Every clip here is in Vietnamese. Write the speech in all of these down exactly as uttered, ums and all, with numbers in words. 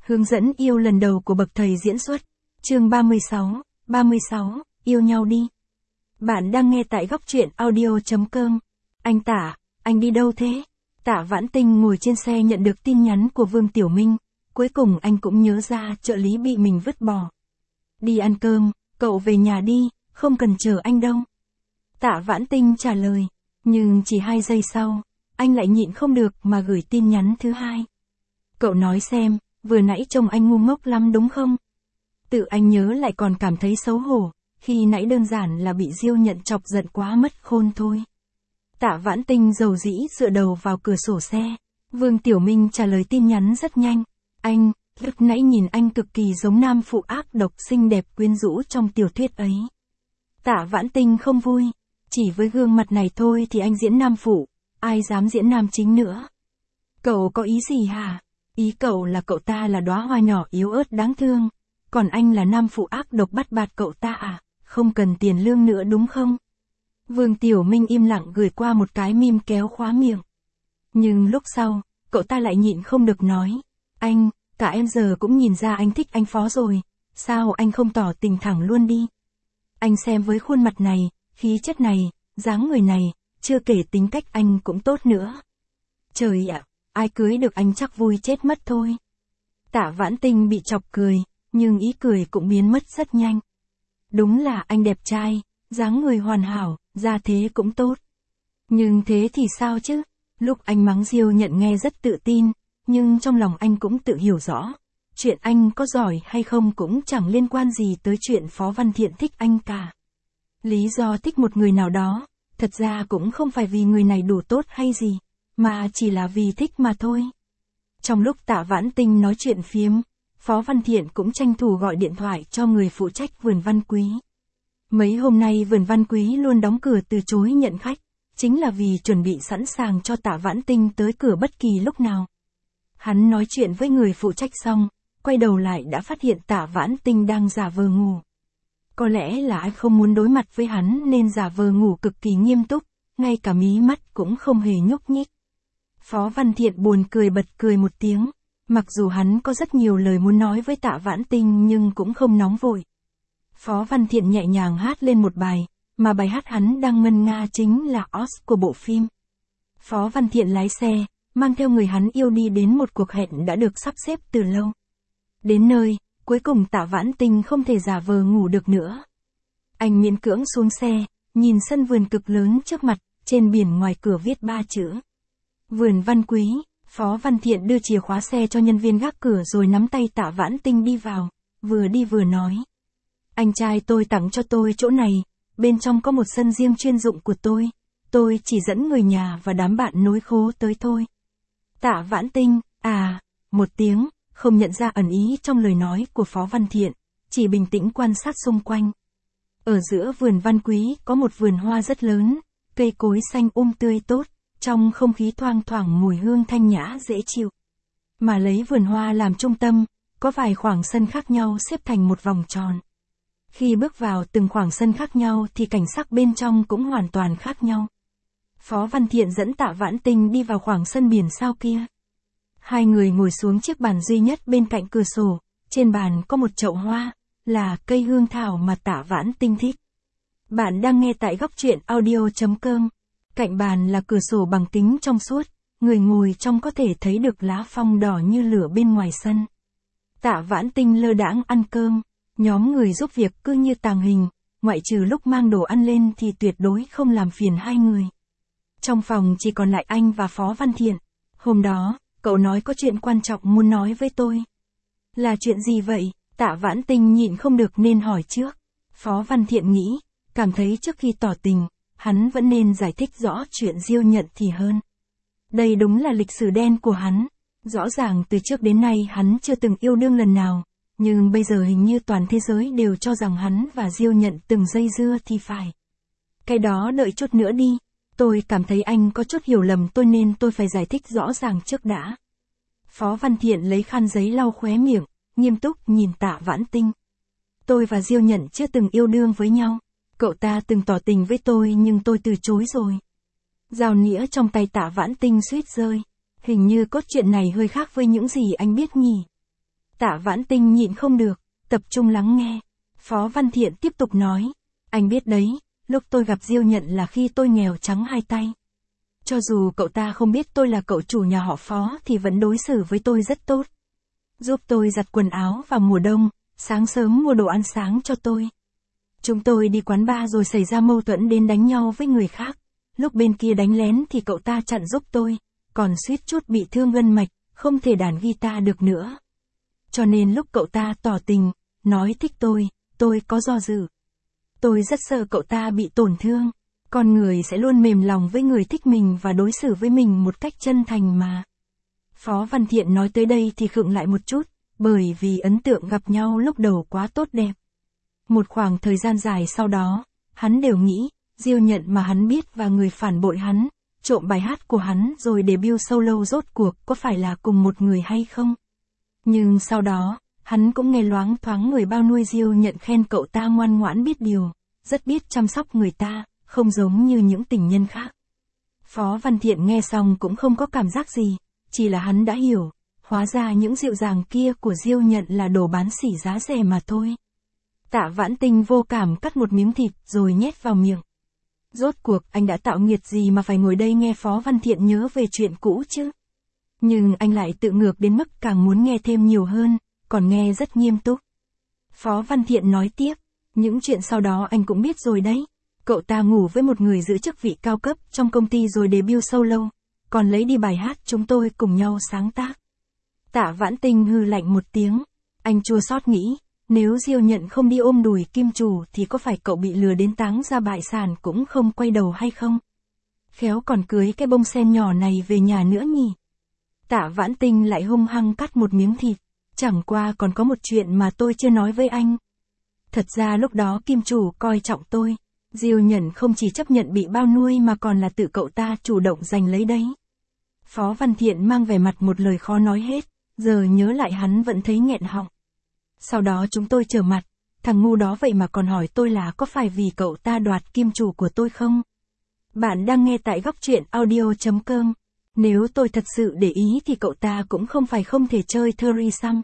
Hướng dẫn yêu lần đầu của bậc thầy diễn xuất. Chương ba mươi sáu, ba mươi sáu, yêu nhau đi. Bạn đang nghe tại góc truyện audio chấm com. Anh Tả, anh đi đâu thế? Tả Vãn Tinh ngồi trên xe nhận được tin nhắn của Vương Tiểu Minh. Cuối cùng anh cũng nhớ ra trợ lý bị mình vứt bỏ. Đi ăn cơm, cậu về nhà đi, không cần chờ anh đâu. Tả Vãn Tinh trả lời. Nhưng chỉ hai giây sau, anh lại nhịn không được mà gửi tin nhắn thứ hai. Cậu nói xem, vừa nãy trông anh ngu ngốc lắm đúng không? Tự anh nhớ lại còn cảm thấy xấu hổ, khi nãy đơn giản là bị Diêu Nhận chọc giận quá mất khôn thôi. Tả Vãn Tinh dầu dĩ dựa đầu vào cửa sổ xe. Vương Tiểu Minh trả lời tin nhắn rất nhanh. Anh, lúc nãy nhìn anh cực kỳ giống nam phụ ác độc xinh đẹp quyến rũ trong tiểu thuyết ấy. Tả Vãn Tinh không vui. Chỉ với gương mặt này thôi thì anh diễn nam phụ, ai dám diễn nam chính nữa. Cậu có ý gì hả? Ý cậu là cậu ta là đóa hoa nhỏ yếu ớt đáng thương, còn anh là nam phụ ác độc bắt bạt cậu ta à, không cần tiền lương nữa đúng không? Vương Tiểu Minh im lặng gửi qua một cái meme kéo khóa miệng. Nhưng lúc sau, cậu ta lại nhịn không được nói, anh, cả em giờ cũng nhìn ra anh thích anh Phó rồi, sao anh không tỏ tình thẳng luôn đi? Anh xem với khuôn mặt này, khí chất này, dáng người này, chưa kể tính cách anh cũng tốt nữa. Trời ạ, ai cưới được anh chắc vui chết mất thôi. Tả Vãn Tinh bị chọc cười, nhưng ý cười cũng biến mất rất nhanh. Đúng là anh đẹp trai, dáng người hoàn hảo, gia thế cũng tốt. Nhưng thế thì sao chứ? Lúc anh mắng Diêu Nhận nghe rất tự tin, nhưng trong lòng anh cũng tự hiểu rõ. Chuyện anh có giỏi hay không cũng chẳng liên quan gì tới chuyện Phó Văn Thiện thích anh cả. Lý do thích một người nào đó, thật ra cũng không phải vì người này đủ tốt hay gì, mà chỉ là vì thích mà thôi. Trong lúc Tả Vãn Tinh nói chuyện phiếm, Phó Văn Thiện cũng tranh thủ gọi điện thoại cho người phụ trách vườn Văn Quý. Mấy hôm nay vườn Văn Quý luôn đóng cửa từ chối nhận khách, chính là vì chuẩn bị sẵn sàng cho Tả Vãn Tinh tới cửa bất kỳ lúc nào. Hắn nói chuyện với người phụ trách xong, quay đầu lại đã phát hiện Tả Vãn Tinh đang giả vờ ngủ. Có lẽ là ai không muốn đối mặt với hắn nên giả vờ ngủ cực kỳ nghiêm túc, ngay cả mí mắt cũng không hề nhúc nhích. Phó Văn Thiện buồn cười bật cười một tiếng, mặc dù hắn có rất nhiều lời muốn nói với Tả Vãn Tinh nhưng cũng không nóng vội. Phó Văn Thiện nhẹ nhàng hát lên một bài, mà bài hát hắn đang ngân nga chính là o ét của bộ phim. Phó Văn Thiện lái xe, mang theo người hắn yêu đi đến một cuộc hẹn đã được sắp xếp từ lâu. Đến nơi, cuối cùng Tả Vãn Tinh không thể giả vờ ngủ được nữa. Anh miễn cưỡng xuống xe, nhìn sân vườn cực lớn trước mặt, trên biển ngoài cửa viết ba chữ. Vườn Văn Quý. Phó Văn Thiện đưa chìa khóa xe cho nhân viên gác cửa rồi nắm tay Tả Vãn Tinh đi vào, vừa đi vừa nói. Anh trai tôi tặng cho tôi chỗ này, bên trong có một sân riêng chuyên dụng của tôi, tôi chỉ dẫn người nhà và đám bạn nối khố tới thôi. Tả Vãn Tinh, à, một tiếng, không nhận ra ẩn ý trong lời nói của Phó Văn Thiện, chỉ bình tĩnh quan sát xung quanh. Ở giữa vườn Văn Quý có một vườn hoa rất lớn, cây cối xanh um tươi tốt, trong không khí thoang thoảng mùi hương thanh nhã dễ chịu. Mà lấy vườn hoa làm trung tâm, có vài khoảng sân khác nhau xếp thành một vòng tròn. Khi bước vào từng khoảng sân khác nhau thì cảnh sắc bên trong cũng hoàn toàn khác nhau. Phó Văn Thiện dẫn Tả Vãn Tinh đi vào khoảng sân biển sao kia. Hai người ngồi xuống chiếc bàn duy nhất bên cạnh cửa sổ, trên bàn có một chậu hoa, là cây hương thảo mà Tả Vãn Tinh thích. Bạn đang nghe tại góc truyện audio chấm com. Cạnh bàn là cửa sổ bằng kính trong suốt, người ngồi trong có thể thấy được lá phong đỏ như lửa bên ngoài sân. Tả Vãn Tinh lơ đãng ăn cơm, nhóm người giúp việc cứ như tàng hình, ngoại trừ lúc mang đồ ăn lên thì tuyệt đối không làm phiền hai người. Trong phòng chỉ còn lại anh và Phó Văn Thiện. Hôm đó, cậu nói có chuyện quan trọng muốn nói với tôi. Là chuyện gì vậy? Tả Vãn Tinh nhịn không được nên hỏi trước. Phó Văn Thiện nghĩ, cảm thấy trước khi tỏ tình, hắn vẫn nên giải thích rõ chuyện Diêu Nhận thì hơn. Đây đúng là lịch sử đen của hắn. Rõ ràng từ trước đến nay hắn chưa từng yêu đương lần nào, nhưng bây giờ hình như toàn thế giới đều cho rằng hắn và Diêu Nhận từng dây dưa thì phải. Cái đó đợi chút nữa đi, tôi cảm thấy anh có chút hiểu lầm tôi nên tôi phải giải thích rõ ràng trước đã. Phó Văn Thiện lấy khăn giấy lau khóe miệng, nghiêm túc nhìn Tả Vãn Tinh. Tôi và Diêu Nhận chưa từng yêu đương với nhau. Cậu ta từng tỏ tình với tôi nhưng tôi từ chối rồi. Dao nĩa trong tay Tả Vãn Tinh suýt rơi. Hình như cốt truyện này hơi khác với những gì anh biết nhỉ. Tạ Vãn Tinh nhịn không được, tập trung lắng nghe. Phó Văn Thiện tiếp tục nói, anh biết đấy, lúc tôi gặp Diêu Nhận là khi tôi nghèo trắng hai tay. Cho dù cậu ta không biết tôi là cậu chủ nhà họ Phó thì vẫn đối xử với tôi rất tốt. Giúp tôi giặt quần áo vào mùa đông, sáng sớm mua đồ ăn sáng cho tôi. Chúng tôi đi quán bar rồi xảy ra mâu thuẫn đến đánh nhau với người khác. Lúc bên kia đánh lén thì cậu ta chặn giúp tôi, còn suýt chút bị thương gân mạch, không thể đàn guitar được nữa. Cho nên lúc cậu ta tỏ tình, nói thích tôi, tôi có do dự. Tôi rất sợ cậu ta bị tổn thương. Con người sẽ luôn mềm lòng với người thích mình và đối xử với mình một cách chân thành mà. Phó Văn Thiện nói tới đây thì khựng lại một chút, bởi vì ấn tượng gặp nhau lúc đầu quá tốt đẹp. Một khoảng thời gian dài sau đó, hắn đều nghĩ, Diêu Nhận mà hắn biết và người phản bội hắn, trộm bài hát của hắn rồi debut solo rốt cuộc có phải là cùng một người hay không. Nhưng sau đó, hắn cũng nghe loáng thoáng người bao nuôi Diêu Nhận khen cậu ta ngoan ngoãn biết điều, rất biết chăm sóc người ta, không giống như những tình nhân khác. Phó Văn Thiện nghe xong cũng không có cảm giác gì, chỉ là hắn đã hiểu, hóa ra những dịu dàng kia của Diêu Nhận là đồ bán sỉ giá rẻ mà thôi. Tạ Vãn Tinh vô cảm cắt một miếng thịt rồi nhét vào miệng. Rốt cuộc anh đã tạo nghiệt gì mà phải ngồi đây nghe Phó Văn Thiện nhớ về chuyện cũ chứ? Nhưng anh lại tự ngược đến mức càng muốn nghe thêm nhiều hơn, còn nghe rất nghiêm túc. Phó Văn Thiện nói tiếp, những chuyện sau đó anh cũng biết rồi đấy. Cậu ta ngủ với một người giữ chức vị cao cấp trong công ty rồi debut solo, còn lấy đi bài hát chúng tôi cùng nhau sáng tác. Tạ Vãn Tinh hừ lạnh một tiếng, anh chua xót nghĩ, nếu Diêu Nhận không đi ôm đùi kim chủ thì có phải cậu bị lừa đến táng ra bại sản cũng không quay đầu hay không? Khéo còn cưới cái bông sen nhỏ này về nhà nữa nhỉ? Tạ Vãn Tinh lại hung hăng cắt một miếng thịt, chẳng qua còn có một chuyện mà tôi chưa nói với anh. Thật ra lúc đó kim chủ coi trọng tôi. Diêu Nhận không chỉ chấp nhận bị bao nuôi mà còn là tự cậu ta chủ động giành lấy đấy. Phó Văn Thiện mang vẻ mặt một lời khó nói hết, giờ nhớ lại hắn vẫn thấy nghẹn họng. Sau đó chúng tôi trở mặt, thằng ngu đó vậy mà còn hỏi tôi là có phải vì cậu ta đoạt kim chủ của tôi không? Bạn đang nghe tại góc truyện audio chấm com. Nếu tôi thật sự để ý thì cậu ta cũng không phải không thể chơi threesome.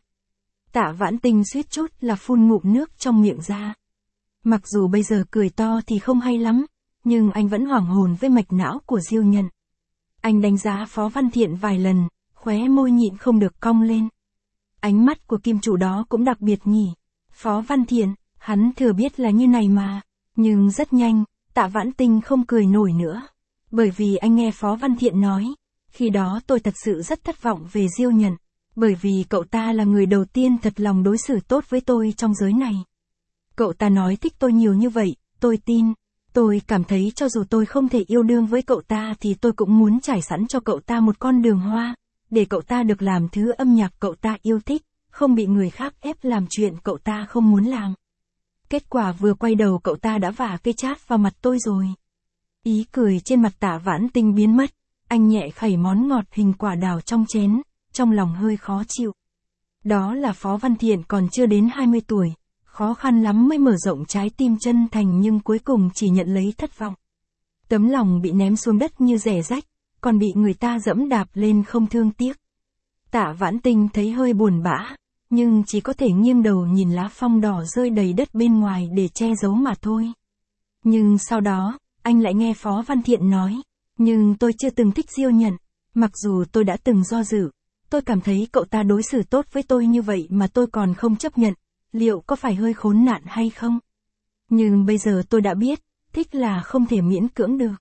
Tạ Vãn Tinh suýt chút là phun ngụm nước trong miệng ra. Mặc dù bây giờ cười to thì không hay lắm, nhưng anh vẫn hoảng hồn với mạch não của Diêu Nhận. Anh đánh giá Phó Văn Thiện vài lần, khóe môi nhịn không được cong lên. Ánh mắt của kim chủ đó cũng đặc biệt nhỉ. Phó Văn Thiện, hắn thừa biết là như này mà. Nhưng rất nhanh, Tạ Vãn Tinh không cười nổi nữa. Bởi vì anh nghe Phó Văn Thiện nói, khi đó tôi thật sự rất thất vọng về Diêu Nhận. Bởi vì cậu ta là người đầu tiên thật lòng đối xử tốt với tôi trong giới này. Cậu ta nói thích tôi nhiều như vậy, tôi tin. Tôi cảm thấy cho dù tôi không thể yêu đương với cậu ta thì tôi cũng muốn trải sẵn cho cậu ta một con đường hoa, để cậu ta được làm thứ âm nhạc cậu ta yêu thích, không bị người khác ép làm chuyện cậu ta không muốn làm. Kết quả vừa quay đầu cậu ta đã vả cây chát vào mặt tôi rồi. Ý cười trên mặt Tạ Vãn Tinh biến mất, anh nhẹ khẩy món ngọt hình quả đào trong chén, trong lòng hơi khó chịu. Đó là Phó Văn Thiện còn chưa đến hai mươi tuổi. Khó khăn lắm mới mở rộng trái tim chân thành nhưng cuối cùng chỉ nhận lấy thất vọng. Tấm lòng bị ném xuống đất như rẻ rách, còn bị người ta dẫm đạp lên không thương tiếc. Tạ Vãn Tinh thấy hơi buồn bã, nhưng chỉ có thể nghiêng đầu nhìn lá phong đỏ rơi đầy đất bên ngoài để che giấu mà thôi. Nhưng sau đó, anh lại nghe Phó Văn Thiện nói, nhưng tôi chưa từng thích Diêu Nhận, mặc dù tôi đã từng do dự, tôi cảm thấy cậu ta đối xử tốt với tôi như vậy mà tôi còn không chấp nhận. Liệu có phải hơi khốn nạn hay không? Nhưng bây giờ tôi đã biết, thích là không thể miễn cưỡng được.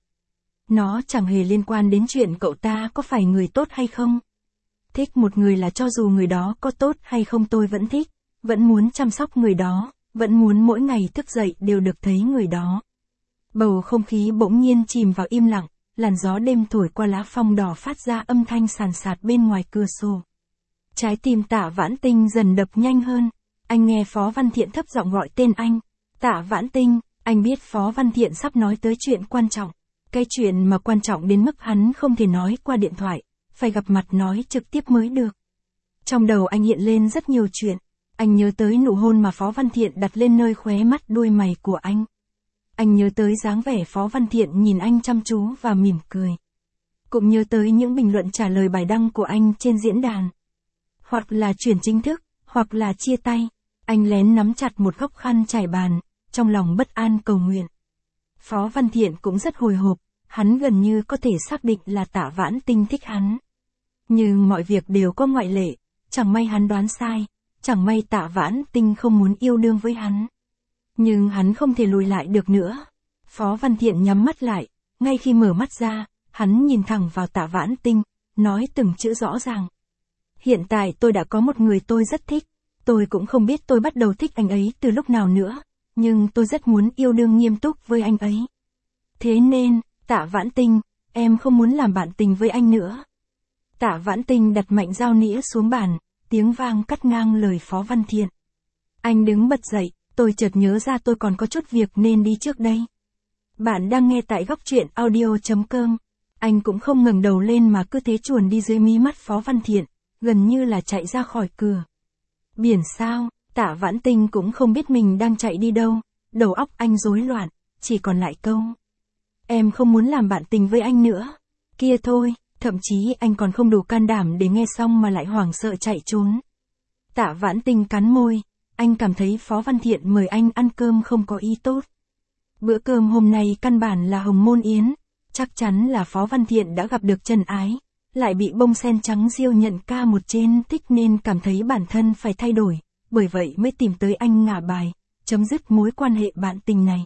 Nó chẳng hề liên quan đến chuyện cậu ta có phải người tốt hay không. Thích một người là cho dù người đó có tốt hay không tôi vẫn thích, vẫn muốn chăm sóc người đó, vẫn muốn mỗi ngày thức dậy đều được thấy người đó. Bầu không khí bỗng nhiên chìm vào im lặng, làn gió đêm thổi qua lá phong đỏ phát ra âm thanh sàn sạt bên ngoài cửa sổ. Trái tim Tạ Vãn Tinh dần đập nhanh hơn. Anh nghe Phó Văn Thiện thấp giọng gọi tên anh. Tạ Vãn Tinh, anh biết Phó Văn Thiện sắp nói tới chuyện quan trọng. Cái chuyện mà quan trọng đến mức hắn không thể nói qua điện thoại, phải gặp mặt nói trực tiếp mới được. Trong đầu anh hiện lên rất nhiều chuyện. Anh nhớ tới nụ hôn mà Phó Văn Thiện đặt lên nơi khóe mắt đuôi mày của anh. Anh nhớ tới dáng vẻ Phó Văn Thiện nhìn anh chăm chú và mỉm cười. Cũng nhớ tới những bình luận trả lời bài đăng của anh trên diễn đàn. Hoặc là chuyển chính thức, hoặc là chia tay. Anh lén nắm chặt một góc khăn trải bàn, trong lòng bất an cầu nguyện. Phó Văn Thiện cũng rất hồi hộp, hắn gần như có thể xác định là Tạ Vãn Tinh thích hắn. Nhưng mọi việc đều có ngoại lệ, chẳng may hắn đoán sai, chẳng may Tạ Vãn Tinh không muốn yêu đương với hắn. Nhưng hắn không thể lùi lại được nữa. Phó Văn Thiện nhắm mắt lại, ngay khi mở mắt ra, hắn nhìn thẳng vào Tạ Vãn Tinh, nói từng chữ rõ ràng. Hiện tại tôi đã có một người tôi rất thích, tôi cũng không biết tôi bắt đầu thích anh ấy từ lúc nào nữa, nhưng tôi rất muốn yêu đương nghiêm túc với anh ấy. Thế nên, Tạ Vãn Tinh, em không muốn làm bạn tình với anh nữa. Tạ Vãn Tinh đặt mạnh dao nĩa xuống bàn, tiếng vang cắt ngang lời Phó Văn Thiện. Anh đứng bật dậy, tôi chợt nhớ ra tôi còn có chút việc nên đi trước đây. Bạn đang nghe tại góc truyện audio chấm com. Anh cũng không ngẩng đầu lên mà cứ thế chuồn đi dưới mí mắt Phó Văn Thiện, gần như là chạy ra khỏi cửa. Biển sao, Tạ Vãn Tinh cũng không biết mình đang chạy đi đâu, đầu óc anh rối loạn, chỉ còn lại câu. Em không muốn làm bạn tình với anh nữa. Kia thôi, thậm chí anh còn không đủ can đảm để nghe xong mà lại hoảng sợ chạy trốn. Tạ Vãn Tinh cắn môi, anh cảm thấy Phó Văn Thiện mời anh ăn cơm không có ý tốt. Bữa cơm hôm nay căn bản là hồng môn yến, chắc chắn là Phó Văn Thiện đã gặp được chân ái, lại bị bông sen trắng diêu nhận ca một trên thích nên cảm thấy bản thân phải thay đổi, bởi vậy mới tìm tới anh ngả bài, chấm dứt mối quan hệ bạn tình này.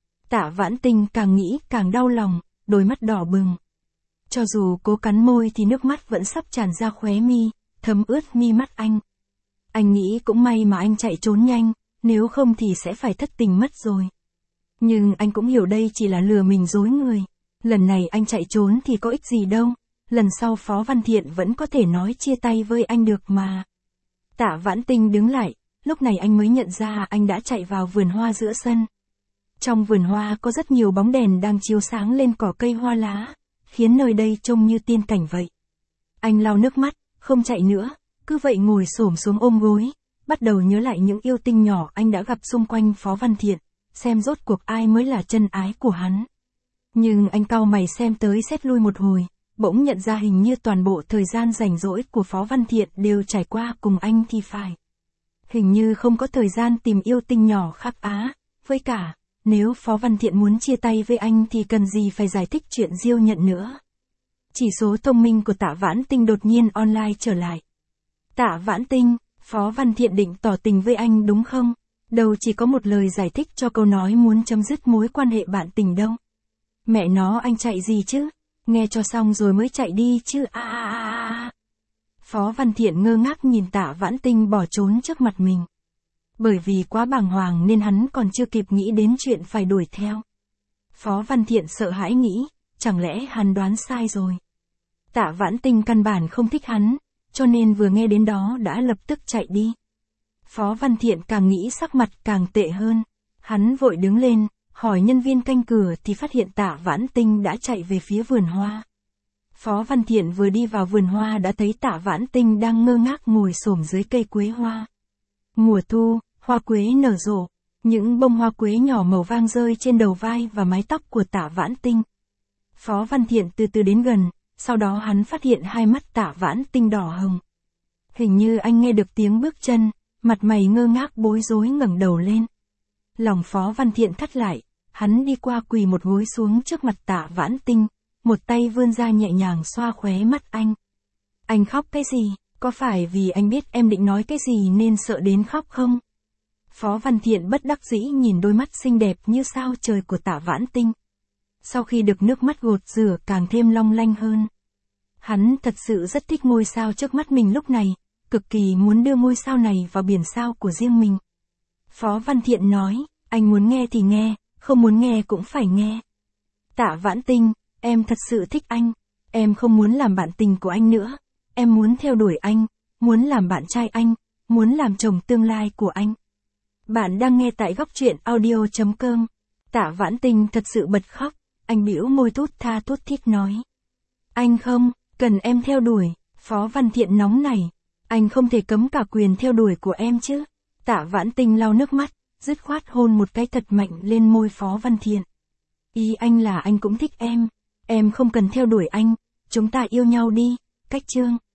Tạ Vãn Tinh càng nghĩ càng đau lòng, đôi mắt đỏ bừng. Cho dù cố cắn môi thì nước mắt vẫn sắp tràn ra khóe mi, thấm ướt mi mắt anh. Anh nghĩ cũng may mà anh chạy trốn nhanh, nếu không thì sẽ phải thất tình mất rồi. Nhưng anh cũng hiểu đây chỉ là lừa mình dối người. Lần này anh chạy trốn thì có ích gì đâu, lần sau Phó Văn Thiện vẫn có thể nói chia tay với anh được mà. Tạ Vãn Tinh đứng lại, lúc này anh mới nhận ra anh đã chạy vào vườn hoa giữa sân. Trong vườn hoa có rất nhiều bóng đèn đang chiếu sáng lên cỏ cây hoa lá, khiến nơi đây trông như tiên cảnh vậy. Anh lau nước mắt, không chạy nữa, cứ vậy ngồi xổm xuống ôm gối, bắt đầu nhớ lại những yêu tinh nhỏ anh đã gặp xung quanh Phó Văn Thiện, xem rốt cuộc ai mới là chân ái của hắn. Nhưng anh cau mày xem tới xét lui một hồi, bỗng nhận ra hình như toàn bộ thời gian rảnh rỗi của Phó Văn Thiện đều trải qua cùng anh thì phải. Hình như không có thời gian tìm yêu tinh nhỏ khác á, với cả, nếu Phó Văn Thiện muốn chia tay với anh thì cần gì phải giải thích chuyện diêu nhận nữa. Chỉ số thông minh của Tạ Vãn Tinh đột nhiên online trở lại. Tạ Vãn Tinh, Phó Văn Thiện định tỏ tình với anh đúng không? Đâu chỉ có một lời giải thích cho câu nói muốn chấm dứt mối quan hệ bạn tình đâu. Mẹ nó anh chạy gì chứ? Nghe cho xong rồi mới chạy đi chứ a a a a. Phó Văn Thiện ngơ ngác nhìn Tạ Vãn Tinh bỏ trốn trước mặt mình. Bởi vì quá bàng hoàng nên hắn còn chưa kịp nghĩ đến chuyện phải đuổi theo. Phó Văn Thiện sợ hãi nghĩ, chẳng lẽ hắn đoán sai rồi. Tạ Vãn Tinh căn bản không thích hắn, cho nên vừa nghe đến đó đã lập tức chạy đi. Phó Văn Thiện càng nghĩ sắc mặt càng tệ hơn. Hắn vội đứng lên, hỏi nhân viên canh cửa thì phát hiện Tạ Vãn Tinh đã chạy về phía vườn hoa. Phó Văn Thiện vừa đi vào vườn hoa đã thấy Tạ Vãn Tinh đang ngơ ngác ngồi xổm dưới cây quế hoa. Mùa thu, hoa quế nở rộ, những bông hoa quế nhỏ màu vàng rơi trên đầu vai và mái tóc của Tạ Vãn Tinh. Phó Văn Thiện từ từ đến gần, sau đó hắn phát hiện hai mắt Tạ Vãn Tinh đỏ hồng. Hình như anh nghe được tiếng bước chân, mặt mày ngơ ngác bối rối ngẩng đầu lên. Lòng Phó Văn Thiện thắt lại, hắn đi qua quỳ một gối xuống trước mặt Tạ Vãn Tinh, một tay vươn ra nhẹ nhàng xoa khóe mắt anh. Anh khóc cái gì, có phải vì anh biết em định nói cái gì nên sợ đến khóc không? Phó Văn Thiện bất đắc dĩ nhìn đôi mắt xinh đẹp như sao trời của Tạ Vãn Tinh. Sau khi được nước mắt gột rửa càng thêm long lanh hơn. Hắn thật sự rất thích ngôi sao trước mắt mình lúc này, cực kỳ muốn đưa ngôi sao này vào biển sao của riêng mình. Phó Văn Thiện nói, anh muốn nghe thì nghe, không muốn nghe cũng phải nghe. Tạ Vãn Tinh, em thật sự thích anh, em không muốn làm bạn tình của anh nữa, em muốn theo đuổi anh, muốn làm bạn trai anh, muốn làm chồng tương lai của anh. Bạn đang nghe tại góc truyện audio chấm com. Tạ Vãn Tinh thật sự bật khóc, anh bĩu môi thút tha thút thít nói. Anh không, cần em theo đuổi, Phó Văn Thiện nóng này. Anh không thể cấm cả quyền theo đuổi của em chứ. Tạ Vãn Tinh lau nước mắt, dứt khoát hôn một cái thật mạnh lên môi Phó Văn Thiện. Ý anh là anh cũng thích em, em không cần theo đuổi anh, chúng ta yêu nhau đi, cách chương.